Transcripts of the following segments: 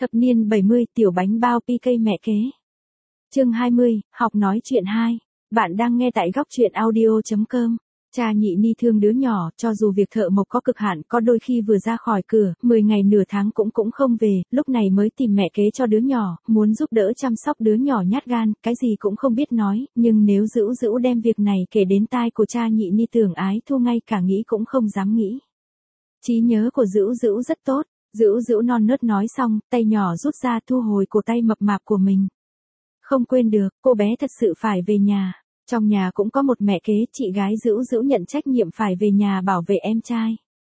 Thập niên 70, tiểu bánh bao PK mẹ kế. Chương 20, học nói chuyện 2. Bạn đang nghe tại góc truyện audio.com. Cha nhị ni thương đứa nhỏ, cho dù việc thợ mộc có cực hạn, có đôi khi vừa ra khỏi cửa, 10 ngày nửa tháng cũng không về, lúc này mới tìm mẹ kế cho đứa nhỏ, muốn giúp đỡ chăm sóc đứa nhỏ nhát gan, cái gì cũng không biết nói, nhưng nếu Dữu Dữu đem việc này kể đến tai của cha nhị ni Tưởng Ái Thu ngay cả nghĩ cũng không dám nghĩ. Trí nhớ của Dữu Dữu rất tốt. Dữu Dữu non nớt nói xong, tay nhỏ rút ra thu hồi cổ tay mập mạp của mình. Không quên được, cô bé thật sự phải về nhà. Trong nhà cũng có một mẹ kế, chị gái Dữu Dữu nhận trách nhiệm phải về nhà bảo vệ em trai.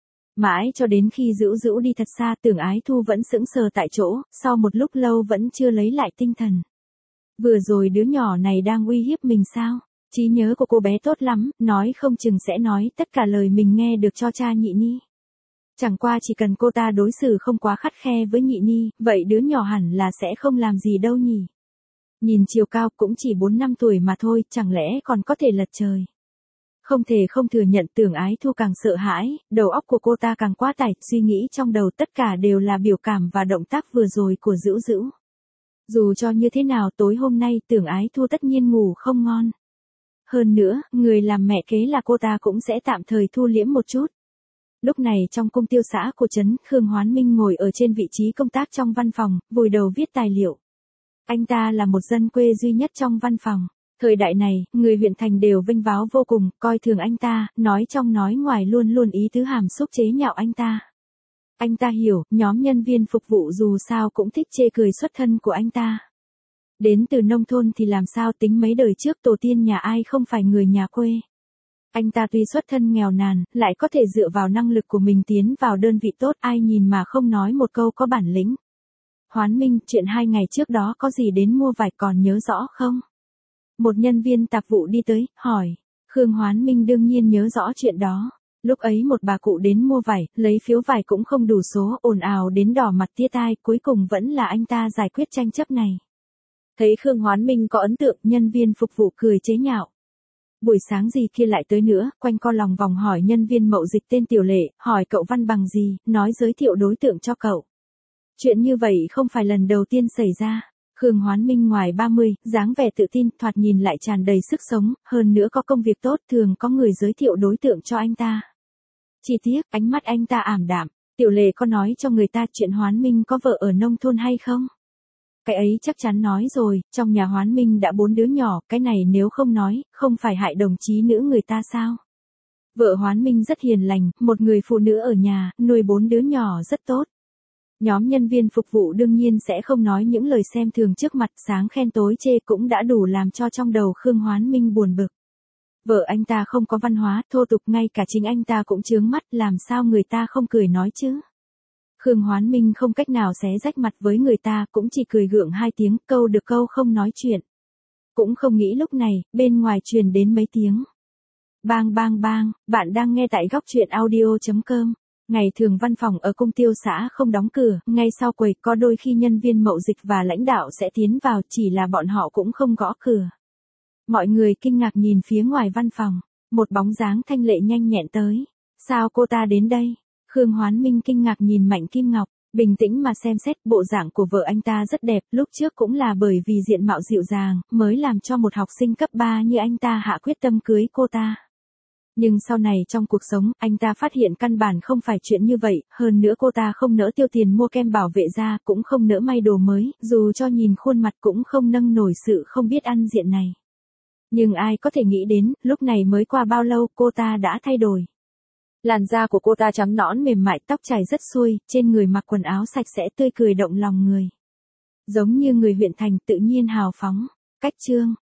Mãi cho đến khi Dữu Dữu đi thật xa, Tưởng Ái Thu vẫn sững sờ tại chỗ, sau một lúc lâu vẫn chưa lấy lại tinh thần. Vừa rồi đứa nhỏ này đang uy hiếp mình sao? Trí nhớ của cô bé tốt lắm, nói không chừng sẽ nói tất cả lời mình nghe được cho cha nhị ni. Chẳng qua chỉ cần cô ta đối xử không quá khắt khe với nhị ni, vậy đứa nhỏ hẳn là sẽ không làm gì đâu nhỉ. Nhìn chiều cao cũng chỉ 4-5 tuổi mà thôi, chẳng lẽ còn có thể lật trời. Không thể không thừa nhận Tưởng Ái Thu càng sợ hãi, đầu óc của cô ta càng quá tải, suy nghĩ trong đầu tất cả đều là biểu cảm và động tác vừa rồi của Dữu Dữu. Dù cho như thế nào tối hôm nay Tưởng Ái Thu tất nhiên ngủ không ngon. Hơn nữa, người làm mẹ kế là cô ta cũng sẽ tạm thời thu liễm một chút. Lúc này trong cung tiêu xã của trấn, Khương Hoán Minh ngồi ở trên vị trí công tác trong văn phòng, vùi đầu viết tài liệu. Anh ta là một dân quê duy nhất trong văn phòng. Thời đại này, người huyện thành đều vênh váo vô cùng, coi thường anh ta, nói trong nói ngoài luôn luôn ý tứ hàm xúc chế nhạo anh ta. Anh ta hiểu, nhóm nhân viên phục vụ dù sao cũng thích chê cười xuất thân của anh ta. Đến từ nông thôn thì làm sao tính mấy đời trước tổ tiên nhà ai không phải người nhà quê. Anh ta tuy xuất thân nghèo nàn, lại có thể dựa vào năng lực của mình tiến vào đơn vị tốt, ai nhìn mà không nói một câu có bản lĩnh. Hoán Minh, chuyện 2 ngày trước đó có gì đến mua vải còn nhớ rõ không? Một nhân viên tạp vụ đi tới, hỏi. Khương Hoán Minh đương nhiên nhớ rõ chuyện đó. Lúc ấy một bà cụ đến mua vải, lấy phiếu vải cũng không đủ số, ồn ào đến đỏ mặt tía tai, cuối cùng vẫn là anh ta giải quyết tranh chấp này. Thấy Khương Hoán Minh có ấn tượng, nhân viên phục vụ cười chế nhạo. Buổi sáng gì kia lại tới nữa, quanh co lòng vòng hỏi nhân viên mậu dịch tên Tiểu Lệ, hỏi cậu văn bằng gì, nói giới thiệu đối tượng cho cậu. Chuyện như vậy không phải lần đầu tiên xảy ra. Khương Hoán Minh ngoài 30, dáng vẻ tự tin, thoạt nhìn lại tràn đầy sức sống, hơn nữa có công việc tốt, thường có người giới thiệu đối tượng cho anh ta. Chỉ tiếc, ánh mắt anh ta ảm đạm. Tiểu Lệ có nói cho người ta chuyện Hoán Minh có vợ ở nông thôn hay không? Cái ấy chắc chắn nói rồi, trong nhà Hoán Minh đã 4 đứa nhỏ, cái này nếu không nói, không phải hại đồng chí nữ người ta sao? Vợ Hoán Minh rất hiền lành, một người phụ nữ ở nhà, nuôi 4 đứa nhỏ rất tốt. Nhóm nhân viên phục vụ đương nhiên sẽ không nói những lời xem thường trước mặt, sáng khen tối chê cũng đã đủ làm cho trong đầu Khương Hoán Minh buồn bực. Vợ anh ta không có văn hóa, thô tục, ngay cả chính anh ta cũng chướng mắt, làm sao người ta không cười nói chứ? Khương Hoán Minh không cách nào xé rách mặt với người ta, cũng chỉ cười gượng 2 tiếng, câu được câu không nói chuyện. Cũng không nghĩ lúc này, bên ngoài truyền đến mấy tiếng. Bang bang bang, bạn đang nghe tại góc truyện audio.com. Ngày thường văn phòng ở cung tiêu xã không đóng cửa, ngay sau quầy có đôi khi nhân viên mậu dịch và lãnh đạo sẽ tiến vào, chỉ là bọn họ cũng không gõ cửa. Mọi người kinh ngạc nhìn phía ngoài văn phòng, một bóng dáng thanh lệ nhanh nhẹn tới. Sao cô ta đến đây? Khương Hoán Minh kinh ngạc nhìn Mạnh Kim Ngọc, bình tĩnh mà xem xét, bộ dạng của vợ anh ta rất đẹp, lúc trước cũng là bởi vì diện mạo dịu dàng, mới làm cho một học sinh cấp 3 như anh ta hạ quyết tâm cưới cô ta. Nhưng sau này trong cuộc sống, anh ta phát hiện căn bản không phải chuyện như vậy, hơn nữa cô ta không nỡ tiêu tiền mua kem bảo vệ da, cũng không nỡ may đồ mới, dù cho nhìn khuôn mặt cũng không nâng nổi sự không biết ăn diện này. Nhưng ai có thể nghĩ đến, lúc này mới qua bao lâu cô ta đã thay đổi. Làn da của cô ta trắng nõn mềm mại, tóc chảy rất xuôi, trên người mặc quần áo sạch sẽ tươi cười động lòng người. Giống như người huyện thành tự nhiên hào phóng. Cách chương,